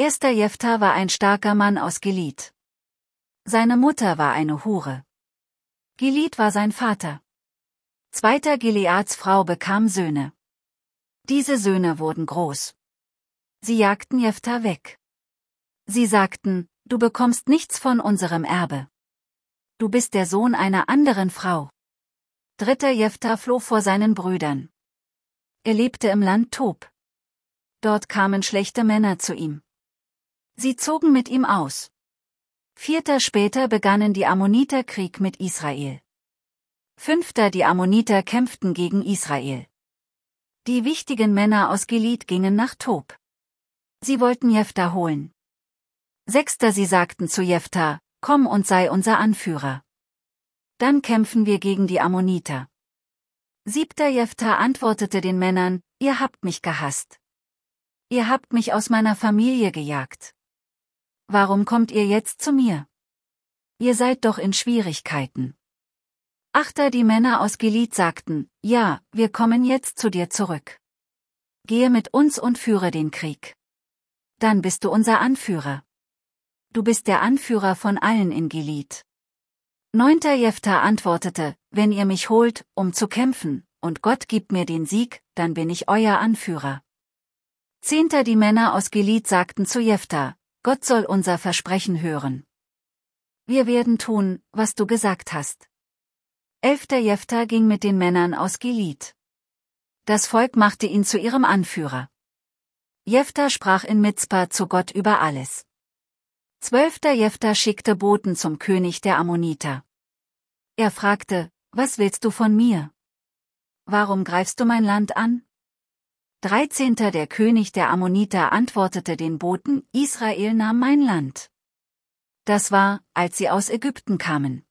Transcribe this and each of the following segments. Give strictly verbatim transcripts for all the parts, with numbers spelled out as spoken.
Erster Jephta war ein starker Mann aus Gilead. Seine Mutter war eine Hure. Gilead war sein Vater. Zweiter Gileads Frau bekam Söhne. Diese Söhne wurden groß. Sie jagten Jephta weg. Sie sagten, du bekommst nichts von unserem Erbe. Du bist der Sohn einer anderen Frau. Dritter Jephta floh vor seinen Brüdern. Er lebte im Land Tob. Dort kamen schlechte Männer zu ihm. Sie zogen mit ihm aus. Vierter später begannen die Ammoniter Krieg mit Israel. Fünfter die Ammoniter kämpften gegen Israel. Die wichtigen Männer aus Gilead gingen nach Tob. Sie wollten Jephta holen. Sechster sie sagten zu Jephta, komm und sei unser Anführer. Dann kämpfen wir gegen die Ammoniter. Siebter Jephta antwortete den Männern, ihr habt mich gehasst. Ihr habt mich aus meiner Familie gejagt. Warum kommt ihr jetzt zu mir? Ihr seid doch in Schwierigkeiten. Achter die Männer aus Gilead sagten, ja, wir kommen jetzt zu dir zurück. Gehe mit uns und führe den Krieg. Dann bist du unser Anführer. Du bist der Anführer von allen in Gilead. Neunter Jephta antwortete, wenn ihr mich holt, um zu kämpfen, und Gott gibt mir den Sieg, dann bin ich euer Anführer. Zehnter die Männer aus Gilead sagten zu Jephta, Gott soll unser Versprechen hören. Wir werden tun, was du gesagt hast. Elfter Jephta ging mit den Männern aus Gilead. Das Volk machte ihn zu ihrem Anführer. Jephta sprach in Mizpa zu Gott über alles. Zwölfter Jephta schickte Boten zum König der Ammoniter. Er fragte, was willst du von mir? Warum greifst du mein Land an? Dreizehnter Der König der Ammoniter antwortete den Boten, Israel nahm mein Land. Das war, als sie aus Ägypten kamen.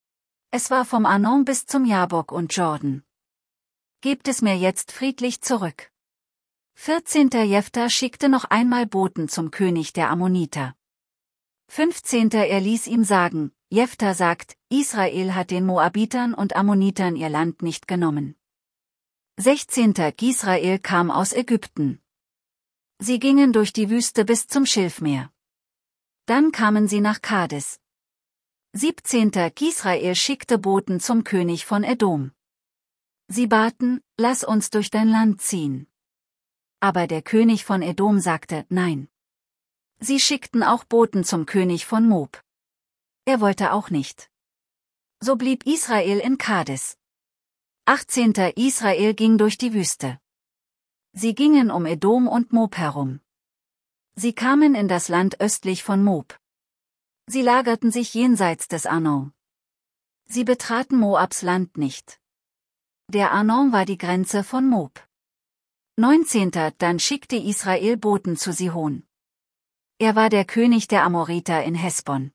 Es war vom Arnon bis zum Jabok und Jordan. Gebt es mir jetzt friedlich zurück. Vierzehnter Jephta schickte noch einmal Boten zum König der Ammoniter. Fünfzehnter Er ließ ihm sagen, Jephta sagt, Israel hat den Moabitern und Ammonitern ihr Land nicht genommen. Sechzehnter Gisrael kam aus Ägypten. Sie gingen durch die Wüste bis zum Schilfmeer. Dann kamen sie nach Kades. Siebzehnter Gisrael schickte Boten zum König von Edom. Sie baten, lass uns durch dein Land ziehen. Aber der König von Edom sagte, nein. Sie schickten auch Boten zum König von Moab. Er wollte auch nicht. So blieb Israel in Kades. achtzehnter Israel ging durch die Wüste. Sie gingen um Edom und Moab herum. Sie kamen in das Land östlich von Moab. Sie lagerten sich jenseits des Arnon. Sie betraten Moabs Land nicht. Der Arnon war die Grenze von Moab. neunzehnter Dann schickte Israel Boten zu Sihon. Er war der König der Amoriter in Hesbon.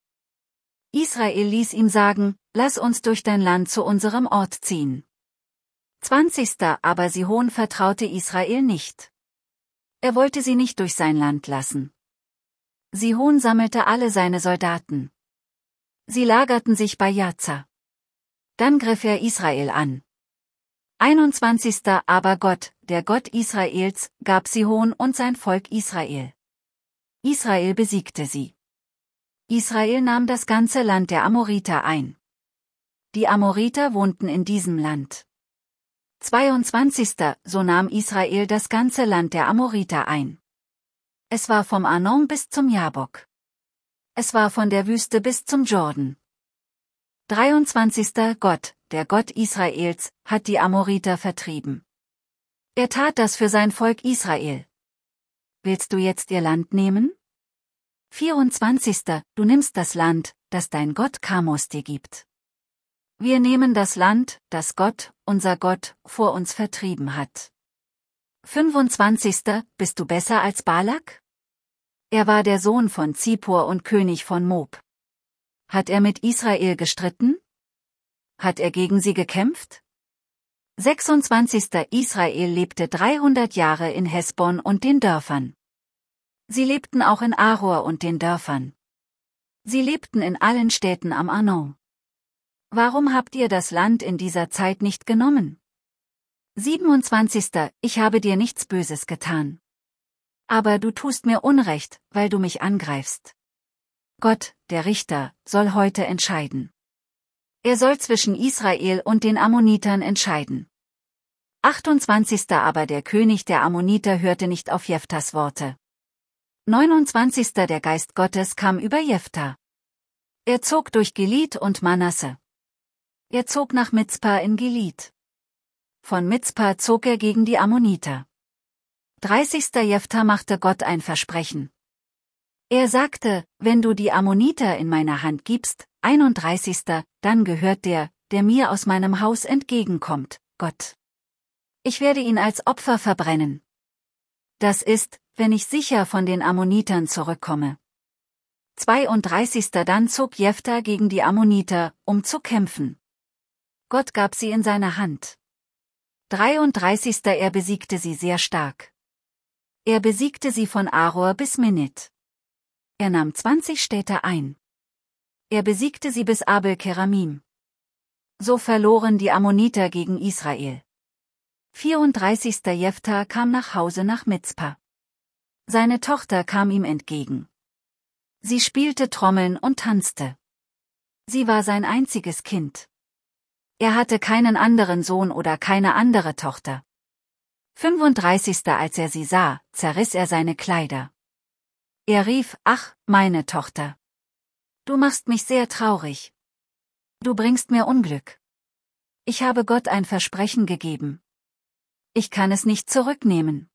Israel ließ ihm sagen, lass uns durch dein Land zu unserem Ort ziehen. zwanzigster Aber Sihon vertraute Israel nicht. Er wollte sie nicht durch sein Land lassen. Sihon sammelte alle seine Soldaten. Sie lagerten sich bei Jaza. Dann griff er Israel an. einundzwanzigster Aber Gott, der Gott Israels, gab Sihon und sein Volk Israel. Israel besiegte sie. Israel nahm das ganze Land der Amoriter ein. Die Amoriter wohnten in diesem Land. zweiundzwanzigster So nahm Israel das ganze Land der Amoriter ein. Es war vom Arnon bis zum Jabok. Es war von der Wüste bis zum Jordan. dreiundzwanzigster Gott, der Gott Israels, hat die Amoriter vertrieben. Er tat das für sein Volk Israel. Willst du jetzt ihr Land nehmen? vierundzwanzigster Du nimmst das Land, das dein Gott Chamos dir gibt. Wir nehmen das Land, das Gott, unser Gott, vor uns vertrieben hat. fünfundzwanzigster Bist du besser als Balak? Er war der Sohn von Zippor und König von Moab. Hat er mit Israel gestritten? Hat er gegen sie gekämpft? sechsundzwanzigster Israel lebte dreihundert Jahre in Hesbon und den Dörfern. Sie lebten auch in Aror und den Dörfern. Sie lebten in allen Städten am Arnon. Warum habt ihr das Land in dieser Zeit nicht genommen? siebenundzwanzigster Ich habe dir nichts Böses getan. Aber du tust mir Unrecht, weil du mich angreifst. Gott, der Richter, soll heute entscheiden. Er soll zwischen Israel und den Ammonitern entscheiden. achtundzwanzigster Aber der König der Ammoniter hörte nicht auf Jeftas Worte. neunundzwanzigster Der Geist Gottes kam über Jefta. Er zog durch Gilead und Manasse. Er zog nach Mizpa in Gilead. Von Mizpa zog er gegen die Ammoniter. dreißigster Jefta machte Gott ein Versprechen. Er sagte, wenn du die Ammoniter in meine Hand gibst, einunddreißigster Dann gehört der, der mir aus meinem Haus entgegenkommt, Gott. Ich werde ihn als Opfer verbrennen. Das ist, wenn ich sicher von den Ammonitern zurückkomme. zweiunddreißigster Dann zog Jefta gegen die Ammoniter, um zu kämpfen. Gott gab sie in seine Hand. dreiunddreißigster Er besiegte sie sehr stark. Er besiegte sie von Aror bis Minit. Er nahm zwanzig Städte ein. Er besiegte sie bis Abel-Keramim. So verloren die Ammoniter gegen Israel. vierunddreißigster Jefta kam nach Hause nach Mizpa. Seine Tochter kam ihm entgegen. Sie spielte Trommeln und tanzte. Sie war sein einziges Kind. Er hatte keinen anderen Sohn oder keine andere Tochter. fünfunddreißigster Als er sie sah, zerriss er seine Kleider. Er rief, ach, meine Tochter. Du machst mich sehr traurig. Du bringst mir Unglück. Ich habe Gott ein Versprechen gegeben. Ich kann es nicht zurücknehmen.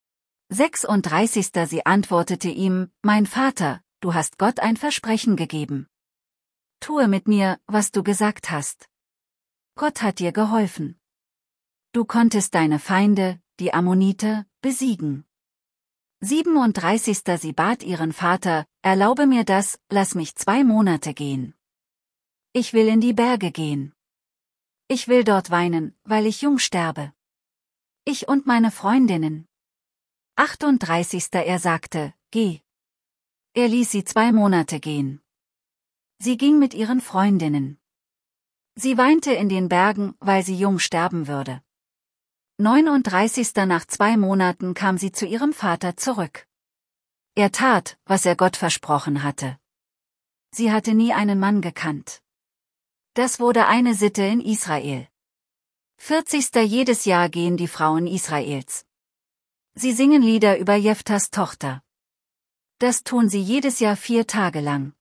sechsunddreißigster Sie antwortete ihm, mein Vater, du hast Gott ein Versprechen gegeben. Tue mit mir, was du gesagt hast. Gott hat dir geholfen. Du konntest deine Feinde, die Ammoniter, besiegen. siebenunddreißigster Sie bat ihren Vater, erlaube mir das, lass mich zwei Monate gehen. Ich will in die Berge gehen. Ich will dort weinen, weil ich jung sterbe. Ich und meine Freundinnen. achtunddreißigster Er sagte, geh. Er ließ sie zwei Monate gehen. Sie ging mit ihren Freundinnen. Sie weinte in den Bergen, weil sie jung sterben würde. neununddreißigster Nach zwei Monaten kam sie zu ihrem Vater zurück. Er tat, was er Gott versprochen hatte. Sie hatte nie einen Mann gekannt. Das wurde eine Sitte in Israel. vierzigster Jedes Jahr gehen die Frauen Israels. Sie singen Lieder über Jeftas Tochter. Das tun sie jedes Jahr vier Tage lang.